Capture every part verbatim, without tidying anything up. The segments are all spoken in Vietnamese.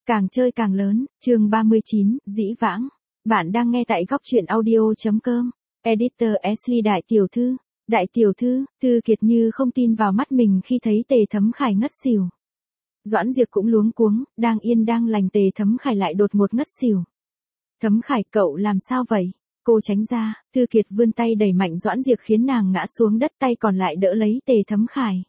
càng chơi càng lớn, chương ba mươi chín, dĩ vãng. Bạn đang nghe tại góc truyện audio.com. Editor Ashley đại tiểu thư. Đại tiểu thư, Thư Kiệt như không tin vào mắt mình khi thấy Tề Thấm Khải ngất xỉu. Doãn Diệp cũng luống cuống, đang yên đang lành Tề Thấm Khải lại đột ngột ngất xỉu. Thấm Khải, cậu làm sao vậy? Cô tránh ra, Thư Kiệt vươn tay đẩy mạnh Doãn Diệp khiến nàng ngã xuống đất, tay còn lại đỡ lấy Tề Thấm Khải.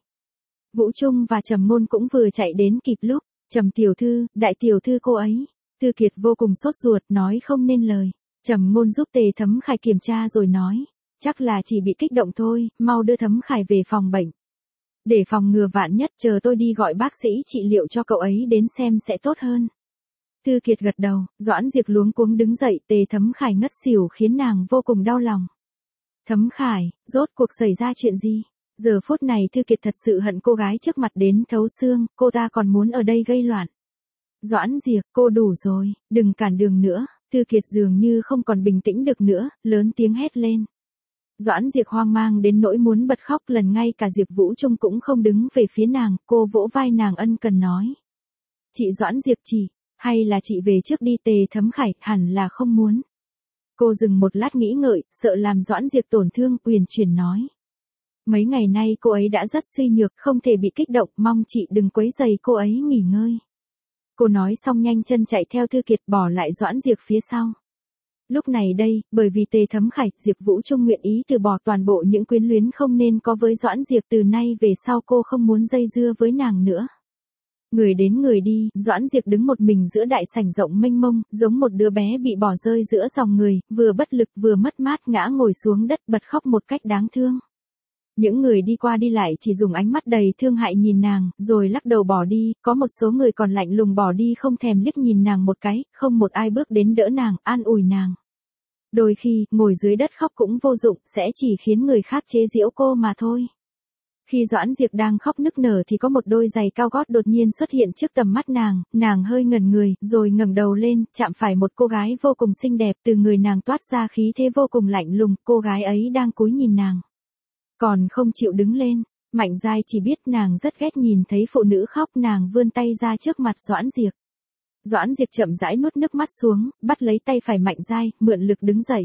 Vũ Trung và Trầm Ngôn cũng vừa chạy đến kịp lúc. Trầm tiểu thư, đại tiểu thư cô ấy. Thư Kiệt vô cùng sốt ruột, nói không nên lời. Trầm Ngôn giúp Tề Thấm Khải kiểm tra rồi nói, chắc là chỉ bị kích động thôi, mau đưa Thấm Khải về phòng bệnh. Để phòng ngừa vạn nhất, chờ tôi đi gọi bác sĩ trị liệu cho cậu ấy đến xem sẽ tốt hơn. Thư Kiệt gật đầu, Doãn Diệp luống cuống đứng dậy, Tề Thấm Khải ngất xỉu khiến nàng vô cùng đau lòng. Thấm Khải, rốt cuộc xảy ra chuyện gì? Giờ phút này Thư Kiệt thật sự hận cô gái trước mặt đến thấu xương, cô ta còn muốn ở đây gây loạn. Doãn Diệp, cô đủ rồi, đừng cản đường nữa. Thư Kiệt dường như không còn bình tĩnh được nữa, lớn tiếng hét lên. Doãn Diệp hoang mang đến nỗi muốn bật khóc, lần ngay cả Diệp Vũ Trung cũng không đứng về phía nàng, cô vỗ vai nàng ân cần nói. Chị Doãn Diệp chị, hay là chị về trước đi? Tề Thấm Khải, hẳn là không muốn. Cô dừng một lát nghĩ ngợi, sợ làm Doãn Diệp tổn thương, uyển chuyển nói. Mấy ngày nay cô ấy đã rất suy nhược, không thể bị kích động, mong chị đừng quấy rầy cô ấy nghỉ ngơi. Cô nói xong nhanh chân chạy theo Thư Kiệt, bỏ lại Doãn Diệp phía sau. Lúc này đây, bởi vì Tề Thấm Khải, Diệp Vũ Trung nguyện ý từ bỏ toàn bộ những quyến luyến không nên có với Doãn Diệp, từ nay về sau cô không muốn dây dưa với nàng nữa. Người đến người đi, Doãn Diệp đứng một mình giữa đại sảnh rộng mênh mông, giống một đứa bé bị bỏ rơi giữa dòng người, vừa bất lực vừa mất mát ngã ngồi xuống đất bật khóc một cách đáng thương. Những người đi qua đi lại chỉ dùng ánh mắt đầy thương hại nhìn nàng, rồi lắc đầu bỏ đi, có một số người còn lạnh lùng bỏ đi không thèm liếc nhìn nàng một cái, không một ai bước đến đỡ nàng, an ủi nàng. Đôi khi, ngồi dưới đất khóc cũng vô dụng, sẽ chỉ khiến người khác chế giễu cô mà thôi. Khi Doãn Diệp đang khóc nức nở thì có một đôi giày cao gót đột nhiên xuất hiện trước tầm mắt nàng, nàng hơi ngẩn người, rồi ngẩng đầu lên, chạm phải một cô gái vô cùng xinh đẹp, từ người nàng toát ra khí thế vô cùng lạnh lùng, cô gái ấy đang cúi nhìn nàng. Còn không chịu đứng lên, Mạnh Giai chỉ biết nàng rất ghét nhìn thấy phụ nữ khóc, nàng vươn tay ra trước mặt Doãn Diệp. Doãn Diệp chậm rãi nuốt nước mắt xuống, bắt lấy tay phải Mạnh Giai, mượn lực đứng dậy.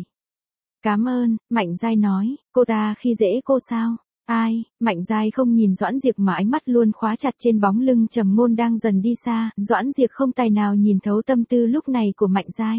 Cảm ơn, Mạnh Giai nói, cô ta khi dễ cô sao? Ai? Mạnh Giai không nhìn Doãn Diệp mà ánh mắt luôn khóa chặt trên bóng lưng Trầm Ngôn đang dần đi xa, Doãn Diệp không tài nào nhìn thấu tâm tư lúc này của Mạnh Giai.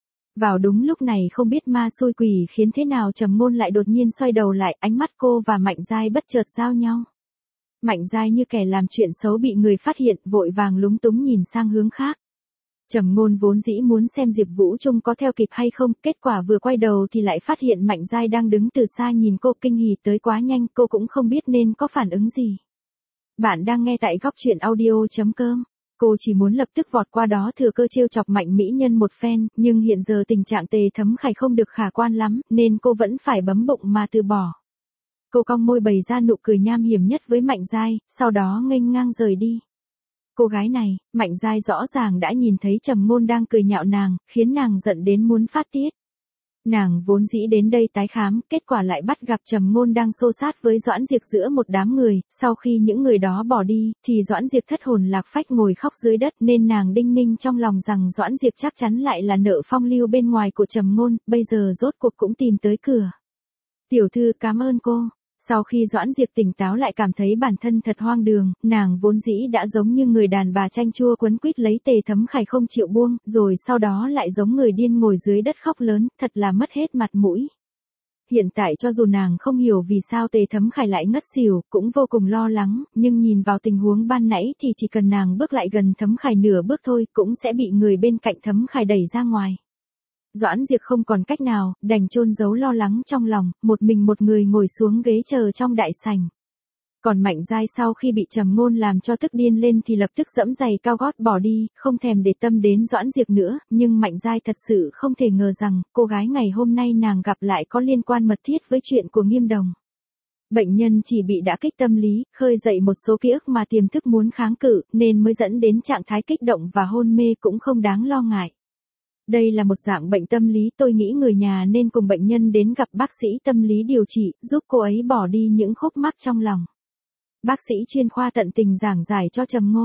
Vào đúng lúc này không biết ma xui quỷ khiến thế nào Trầm Ngôn lại đột nhiên xoay đầu lại, ánh mắt cô và Mạnh Giai bất chợt giao nhau. Mạnh Giai như kẻ làm chuyện xấu bị người phát hiện, vội vàng lúng túng nhìn sang hướng khác. Trầm Ngôn vốn dĩ muốn xem Diệp Vũ Trung có theo kịp hay không, kết quả vừa quay đầu thì lại phát hiện Mạnh Giai đang đứng từ xa nhìn cô, kinh hỉ tới quá nhanh, cô cũng không biết nên có phản ứng gì. Bạn đang nghe tại góc truyện audio.com. Cô chỉ muốn lập tức vọt qua đó thừa cơ trêu chọc Mạnh mỹ nhân một phen, nhưng hiện giờ tình trạng Tề Thấm Khải không được khả quan lắm, nên cô vẫn phải bấm bụng mà từ bỏ. Cô cong môi bày ra nụ cười nham hiểm nhất với Mạnh Giai, sau đó nghênh ngang rời đi. Cô gái này, Mạnh Giai rõ ràng đã nhìn thấy Trầm Ngôn đang cười nhạo nàng, khiến nàng giận đến muốn phát tiết. Nàng vốn dĩ đến đây tái khám, kết quả lại bắt gặp Trầm Ngôn đang xô sát với Doãn Diệp giữa một đám người, sau khi những người đó bỏ đi, thì Doãn Diệp thất hồn lạc phách ngồi khóc dưới đất, nên nàng đinh ninh trong lòng rằng Doãn Diệp chắc chắn lại là nợ phong lưu bên ngoài của Trầm Ngôn, bây giờ rốt cuộc cũng tìm tới cửa. Tiểu thư, cảm ơn cô. Sau khi Doãn Diệp tỉnh táo lại cảm thấy bản thân thật hoang đường, nàng vốn dĩ đã giống như người đàn bà chanh chua quấn quýt lấy Tề Thấm Khải không chịu buông, rồi sau đó lại giống người điên ngồi dưới đất khóc lớn, thật là mất hết mặt mũi. Hiện tại cho dù nàng không hiểu vì sao Tề Thấm Khải lại ngất xỉu, cũng vô cùng lo lắng, nhưng nhìn vào tình huống ban nãy thì chỉ cần nàng bước lại gần Thấm Khải nửa bước thôi, cũng sẽ bị người bên cạnh Thấm Khải đẩy ra ngoài. Doãn Diệp không còn cách nào, đành chôn giấu lo lắng trong lòng, một mình một người ngồi xuống ghế chờ trong đại sảnh. Còn Mạnh Giai sau khi bị Trầm Ngôn làm cho tức điên lên thì lập tức giẫm giày cao gót bỏ đi, không thèm để tâm đến Doãn Diệp nữa, nhưng Mạnh Giai thật sự không thể ngờ rằng, cô gái ngày hôm nay nàng gặp lại có liên quan mật thiết với chuyện của Nghiêm Đồng. Bệnh nhân chỉ bị đả kích tâm lý, khơi dậy một số ký ức mà tiềm thức muốn kháng cự, nên mới dẫn đến trạng thái kích động và hôn mê, cũng không đáng lo ngại. Đây là một dạng bệnh tâm lý, tôi nghĩ người nhà nên cùng bệnh nhân đến gặp bác sĩ tâm lý điều trị, giúp cô ấy bỏ đi những khúc mắc trong lòng. Bác sĩ chuyên khoa tận tình giảng giải cho Trầm Ngôn.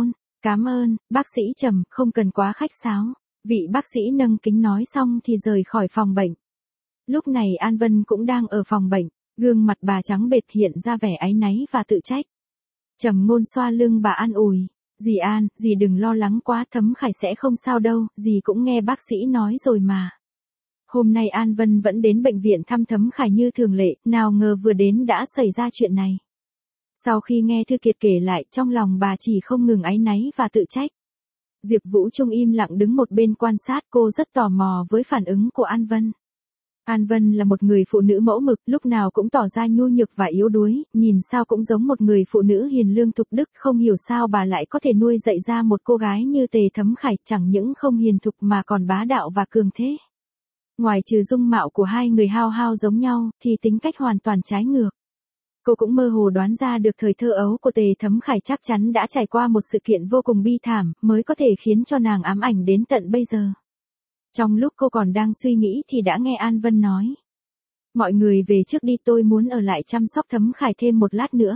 Cảm ơn, bác sĩ Trầm, không cần quá khách sáo. Vị bác sĩ nâng kính nói xong thì rời khỏi phòng bệnh. Lúc này An Vân cũng đang ở phòng bệnh, gương mặt bà trắng bệch hiện ra vẻ áy náy và tự trách. Trầm Ngôn xoa lưng bà an ủi, dì An, dì đừng lo lắng quá, Thấm Khải sẽ không sao đâu, dì cũng nghe bác sĩ nói rồi mà. Hôm nay An Vân vẫn đến bệnh viện thăm Thấm Khải như thường lệ, nào ngờ vừa đến đã xảy ra chuyện này. Sau khi nghe Thư Kiệt kể lại, trong lòng bà chỉ không ngừng áy náy và tự trách. Diệp Vũ Trung im lặng đứng một bên quan sát, cô rất tò mò với phản ứng của An Vân. An Vân là một người phụ nữ mẫu mực, lúc nào cũng tỏ ra nhu nhược và yếu đuối, nhìn sao cũng giống một người phụ nữ hiền lương thục đức, không hiểu sao bà lại có thể nuôi dạy ra một cô gái như Tề Thấm Khải, chẳng những không hiền thục mà còn bá đạo và cường thế. Ngoài trừ dung mạo của hai người hao hao giống nhau, thì tính cách hoàn toàn trái ngược. Cô cũng mơ hồ đoán ra được thời thơ ấu của Tề Thấm Khải chắc chắn đã trải qua một sự kiện vô cùng bi thảm, mới có thể khiến cho nàng ám ảnh đến tận bây giờ. Trong lúc cô còn đang suy nghĩ thì đã nghe An Vân nói. Mọi người về trước đi, tôi muốn ở lại chăm sóc Thấm Khải thêm một lát nữa.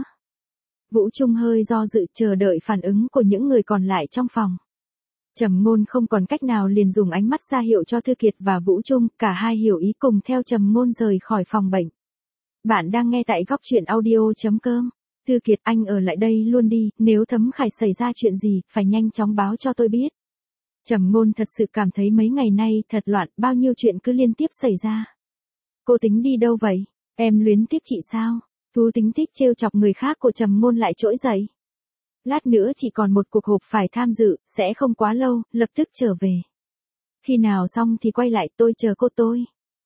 Vũ Trung hơi do dự chờ đợi phản ứng của những người còn lại trong phòng. Trầm Ngôn không còn cách nào liền dùng ánh mắt ra hiệu cho Thư Kiệt và Vũ Trung, cả hai hiểu ý cùng theo Trầm Ngôn rời khỏi phòng bệnh. Bạn đang nghe tại góc truyện audio chấm com. Thư Kiệt, anh ở lại đây luôn đi, nếu Thấm Khải xảy ra chuyện gì, phải nhanh chóng báo cho tôi biết. Trầm Ngôn thật sự cảm thấy mấy ngày nay thật loạn, bao nhiêu chuyện cứ liên tiếp xảy ra. Cô tính đi đâu vậy? Em luyến tiếc chị sao? Thú tính thích trêu chọc người khác của Trầm Ngôn lại trỗi dậy. Lát nữa chỉ còn một cuộc họp phải tham dự, sẽ không quá lâu, lập tức trở về. Khi nào xong thì quay lại, tôi chờ cô tôi.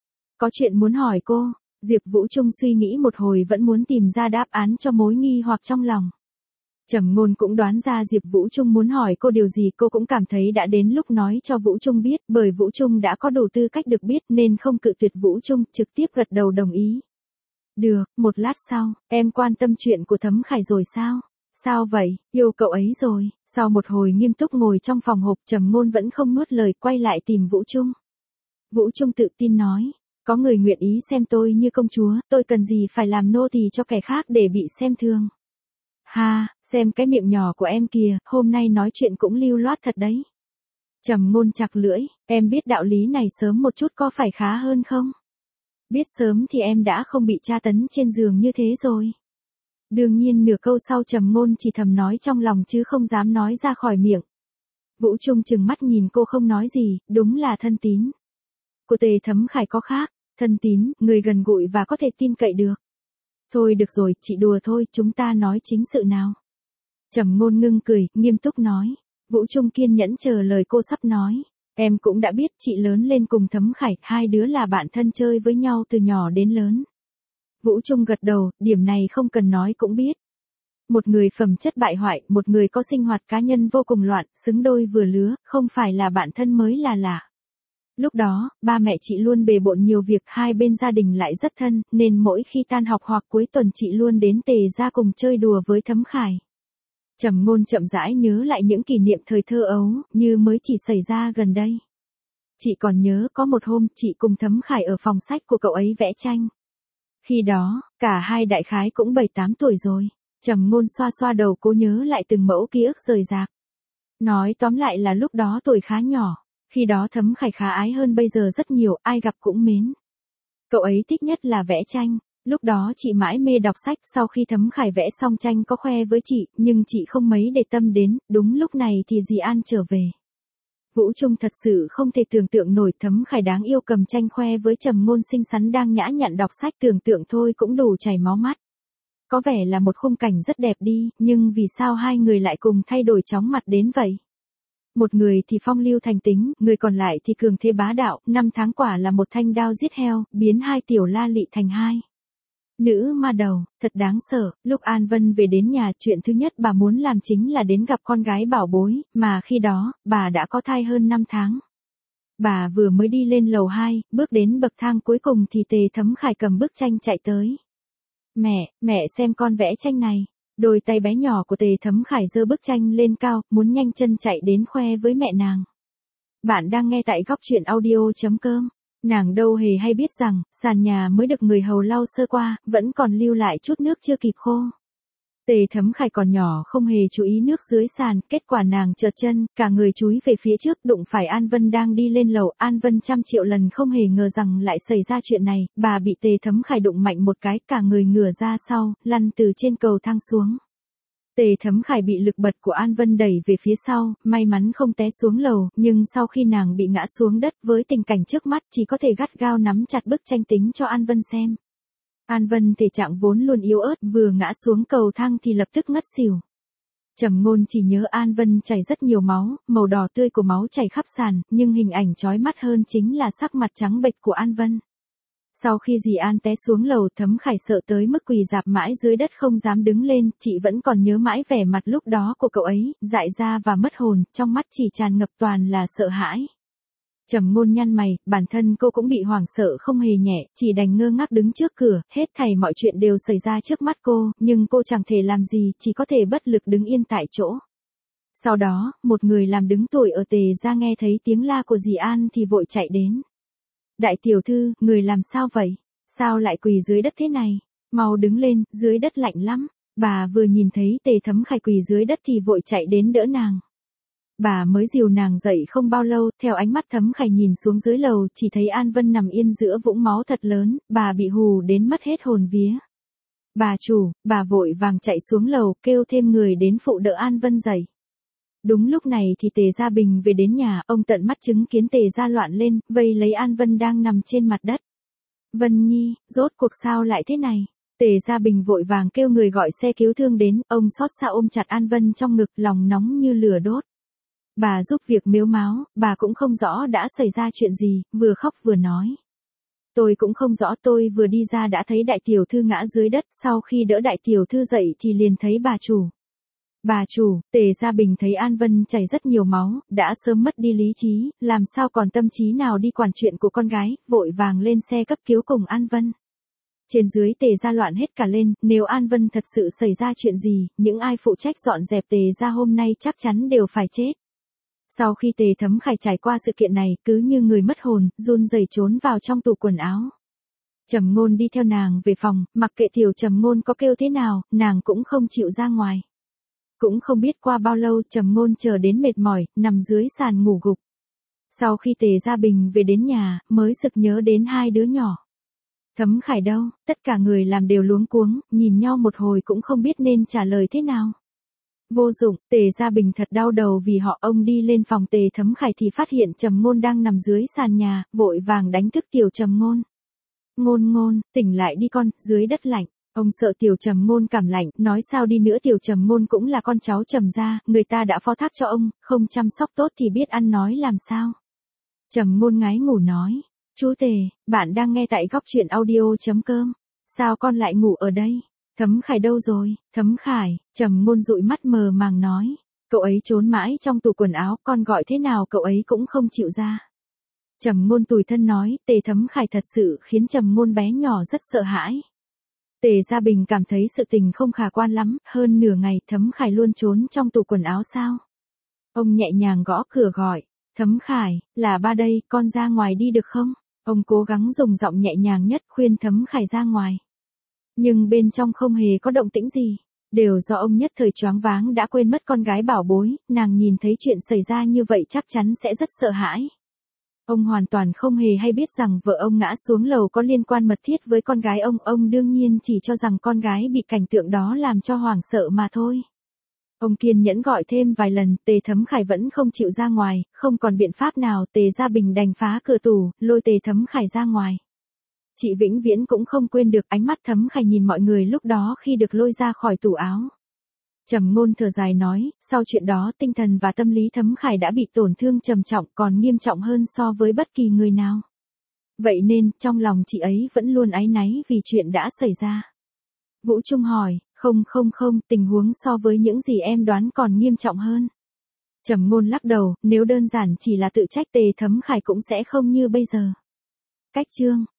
Có chuyện muốn hỏi cô. Diệp Vũ Trung suy nghĩ một hồi vẫn muốn tìm ra đáp án cho mối nghi hoặc trong lòng. Trầm Ngôn cũng đoán ra Diệp Vũ Trung muốn hỏi cô điều gì, cô cũng cảm thấy đã đến lúc nói cho Vũ Trung biết, bởi Vũ Trung đã có đủ tư cách được biết nên không cự tuyệt Vũ Trung, trực tiếp gật đầu đồng ý. Được, một lát sau, em quan tâm chuyện của Thấm Khải rồi sao? Sao vậy, yêu cậu ấy rồi. Sau một hồi nghiêm túc ngồi trong phòng họp, Trầm Ngôn vẫn không nuốt lời, quay lại tìm Vũ Trung. Vũ Trung tự tin nói. Có người nguyện ý xem tôi như công chúa, tôi cần gì phải làm nô tỳ cho kẻ khác để bị xem thường. Ha, xem cái miệng nhỏ của em kìa, hôm nay nói chuyện cũng lưu loát thật đấy. Trầm Ngôn chặt lưỡi, em biết đạo lý này sớm một chút có phải khá hơn không? Biết sớm thì em đã không bị tra tấn trên giường như thế rồi. Đương nhiên nửa câu sau Trầm Ngôn chỉ thầm nói trong lòng chứ không dám nói ra khỏi miệng. Vũ Trung trừng mắt nhìn cô không nói gì, đúng là thân tín. Của Tề Thấm Khải có khác, thân tín, người gần gũi và có thể tin cậy được. Thôi được rồi, chị đùa thôi, chúng ta nói chính sự nào. Trầm Ngôn ngưng cười, nghiêm túc nói. Vũ Trung kiên nhẫn chờ lời cô sắp nói. Em cũng đã biết chị lớn lên cùng Thấm Khải, hai đứa là bạn thân chơi với nhau từ nhỏ đến lớn. Vũ Trung gật đầu, điểm này không cần nói cũng biết. Một người phẩm chất bại hoại, một người có sinh hoạt cá nhân vô cùng loạn, xứng đôi vừa lứa, không phải là bạn thân mới là lạ. Lúc đó, ba mẹ chị luôn bề bộn nhiều việc, hai bên gia đình lại rất thân, nên mỗi khi tan học hoặc cuối tuần chị luôn đến Tề gia cùng chơi đùa với Thấm Khải. Trầm Ngôn chậm rãi nhớ lại những kỷ niệm thời thơ ấu, như mới chỉ xảy ra gần đây. Chị còn nhớ có một hôm, chị cùng Thấm Khải ở phòng sách của cậu ấy vẽ tranh. Khi đó, cả hai đại khái cũng bảy tám tuổi rồi. Trầm Ngôn xoa xoa đầu cố nhớ lại từng mẫu ký ức rời rạc. Nói tóm lại là lúc đó tuổi khá nhỏ. Khi đó Thấm Khải khá ái hơn bây giờ rất nhiều, ai gặp cũng mến. Cậu ấy thích nhất là vẽ tranh. Lúc đó chị mãi mê đọc sách, sau khi Thấm Khải vẽ xong tranh có khoe với chị, nhưng chị không mấy để tâm đến, đúng lúc này thì dì An trở về. Vũ Trung thật sự không thể tưởng tượng nổi Thấm Khải đáng yêu cầm tranh khoe với Trầm Ngôn xinh xắn đang nhã nhặn đọc sách, tưởng tượng thôi cũng đủ chảy máu mắt. Có vẻ là một khung cảnh rất đẹp đi, nhưng vì sao hai người lại cùng thay đổi chóng mặt đến vậy? Một người thì phong lưu thành tính, người còn lại thì cường thế bá đạo, năm tháng quả là một thanh đao giết heo, biến hai tiểu la lị thành hai nữ ma đầu, thật đáng sợ. Lúc An Vân về đến nhà, chuyện thứ nhất bà muốn làm chính là đến gặp con gái bảo bối, mà khi đó, bà đã có thai hơn năm tháng. Bà vừa mới đi lên lầu hai, bước đến bậc thang cuối cùng thì Tề Thấm Khải cầm bức tranh chạy tới. Mẹ, mẹ xem con vẽ tranh này. Đôi tay bé nhỏ của Tề Thấm Khải giơ bức tranh lên cao, muốn nhanh chân chạy đến khoe với mẹ nàng. Bạn đang nghe tại góc truyện audio chấm com. Nàng đâu hề hay biết rằng, sàn nhà mới được người hầu lau sơ qua, vẫn còn lưu lại chút nước chưa kịp khô. Tề Thấm Khải còn nhỏ không hề chú ý nước dưới sàn, kết quả nàng trượt chân, cả người chúi về phía trước đụng phải An Vân đang đi lên lầu. An Vân trăm triệu lần không hề ngờ rằng lại xảy ra chuyện này, bà bị Tề Thấm Khải đụng mạnh một cái, cả người ngửa ra sau, lăn từ trên cầu thang xuống. Tề Thấm Khải bị lực bật của An Vân đẩy về phía sau, may mắn không té xuống lầu, nhưng sau khi nàng bị ngã xuống đất với tình cảnh trước mắt chỉ có thể gắt gao nắm chặt bức tranh tính cho An Vân xem. An Vân thể trạng vốn luôn yếu ớt, vừa ngã xuống cầu thang thì lập tức ngất xỉu. Trầm Ngôn chỉ nhớ An Vân chảy rất nhiều máu, màu đỏ tươi của máu chảy khắp sàn, nhưng hình ảnh chói mắt hơn chính là sắc mặt trắng bệch của An Vân. Sau khi dì An té xuống lầu, Thấm Khải sợ tới mức quỳ rạp mãi dưới đất không dám đứng lên, chị vẫn còn nhớ mãi vẻ mặt lúc đó của cậu ấy, dại ra và mất hồn, trong mắt chỉ tràn ngập toàn là sợ hãi. Trầm Ngôn nhăn mày, bản thân cô cũng bị hoảng sợ không hề nhẹ, chỉ đành ngơ ngác đứng trước cửa, hết thảy mọi chuyện đều xảy ra trước mắt cô, nhưng cô chẳng thể làm gì, chỉ có thể bất lực đứng yên tại chỗ. Sau đó, một người làm đứng tuổi ở Tề gia nghe thấy tiếng la của dì An thì vội chạy đến. Đại tiểu thư, người làm sao vậy? Sao lại quỳ dưới đất thế này? Mau đứng lên, dưới đất lạnh lắm. Bà vừa nhìn thấy Tề Thấm Khải quỳ dưới đất thì vội chạy đến đỡ nàng. Bà mới dìu nàng dậy không bao lâu, theo ánh mắt Thấm Khải nhìn xuống dưới lầu, chỉ thấy An Vân nằm yên giữa vũng máu thật lớn, bà bị hù đến mất hết hồn vía. Bà chủ, bà vội vàng chạy xuống lầu, kêu thêm người đến phụ đỡ An Vân dậy. Đúng lúc này thì Tề Gia Bình về đến nhà, ông tận mắt chứng kiến Tề Gia loạn lên, vây lấy An Vân đang nằm trên mặt đất. Vân Nhi, rốt cuộc sao lại thế này? Tề Gia Bình vội vàng kêu người gọi xe cứu thương đến, ông xót xa ôm chặt An Vân trong ngực, lòng nóng như lửa đốt. Bà giúp việc mếu máo, bà cũng không rõ đã xảy ra chuyện gì, vừa khóc vừa nói. Tôi cũng không rõ, tôi vừa đi ra đã thấy đại tiểu thư ngã dưới đất, sau khi đỡ đại tiểu thư dậy thì liền thấy bà chủ. Bà chủ, Tề Gia Bình thấy An Vân chảy rất nhiều máu, đã sớm mất đi lý trí, làm sao còn tâm trí nào đi quản chuyện của con gái, vội vàng lên xe cấp cứu cùng An Vân. Trên dưới Tề Gia loạn hết cả lên, nếu An Vân thật sự xảy ra chuyện gì, những ai phụ trách dọn dẹp Tề Gia hôm nay chắc chắn đều phải chết. Sau khi Tề Thấm Khải trải qua sự kiện này, cứ như người mất hồn, run rẩy trốn vào trong tủ quần áo. Trầm Ngôn đi theo nàng về phòng, mặc kệ tiểu Trầm Ngôn có kêu thế nào, nàng cũng không chịu ra ngoài. Cũng không biết qua bao lâu, Trầm Ngôn chờ đến mệt mỏi, nằm dưới sàn ngủ gục. Sau khi Tề Gia Bình về đến nhà, mới sực nhớ đến hai đứa nhỏ. Thấm Khải đâu? Tất cả người làm đều luống cuống, nhìn nhau một hồi cũng không biết nên trả lời thế nào. Vô dụng, Tề Gia Bình thật đau đầu vì họ. Ông đi lên phòng Tề Thấm Khải thì phát hiện Trầm Ngôn đang nằm dưới sàn nhà, vội vàng đánh thức tiểu Trầm Ngôn. Ngôn Ngôn, tỉnh lại đi con, dưới đất lạnh. Ông sợ tiểu Trầm Ngôn cảm lạnh, nói sao đi nữa tiểu Trầm Ngôn cũng là con cháu Trầm gia, người ta đã phó thác cho ông, không chăm sóc tốt thì biết ăn nói làm sao. Trầm Ngôn ngái ngủ nói, chú Tề, bạn đang nghe tại góc truyện audio chấm com, sao con lại ngủ ở đây? Thấm Khải đâu rồi? Thấm Khải, Trầm Ngôn dụi mắt mờ màng nói, cậu ấy trốn mãi trong tủ quần áo, con gọi thế nào cậu ấy cũng không chịu ra. Trầm Ngôn tủi thân nói, Tề Thấm Khải thật sự khiến Trầm Ngôn bé nhỏ rất sợ hãi. Tề Gia Bình cảm thấy sự tình không khả quan lắm, hơn nửa ngày Thấm Khải luôn trốn trong tủ quần áo sao? Ông nhẹ nhàng gõ cửa gọi, Thấm Khải, là ba đây, con ra ngoài đi được không? Ông cố gắng dùng giọng nhẹ nhàng nhất khuyên Thấm Khải ra ngoài. Nhưng bên trong không hề có động tĩnh gì, đều do ông nhất thời choáng váng đã quên mất con gái bảo bối, nàng nhìn thấy chuyện xảy ra như vậy chắc chắn sẽ rất sợ hãi. Ông hoàn toàn không hề hay biết rằng vợ ông ngã xuống lầu có liên quan mật thiết với con gái ông, ông đương nhiên chỉ cho rằng con gái bị cảnh tượng đó làm cho hoảng sợ mà thôi. Ông kiên nhẫn gọi thêm vài lần, Tề Thấm Khải vẫn không chịu ra ngoài, không còn biện pháp nào, Tề Gia Bình đành phá cửa tủ, lôi Tề Thấm Khải ra ngoài. Chị vĩnh viễn cũng không quên được ánh mắt Thấm Khải nhìn mọi người lúc đó khi được lôi ra khỏi tủ áo. Trầm Ngôn thở dài nói, sau chuyện đó tinh thần và tâm lý Thấm Khải đã bị tổn thương trầm trọng, còn nghiêm trọng hơn so với bất kỳ người nào. Vậy nên, trong lòng chị ấy vẫn luôn áy náy vì chuyện đã xảy ra. Vũ Trung hỏi, không không không, tình huống so với những gì em đoán còn nghiêm trọng hơn. Trầm Ngôn lắc đầu, nếu đơn giản chỉ là tự trách Tề Thấm Khải cũng sẽ không như bây giờ. Cách chương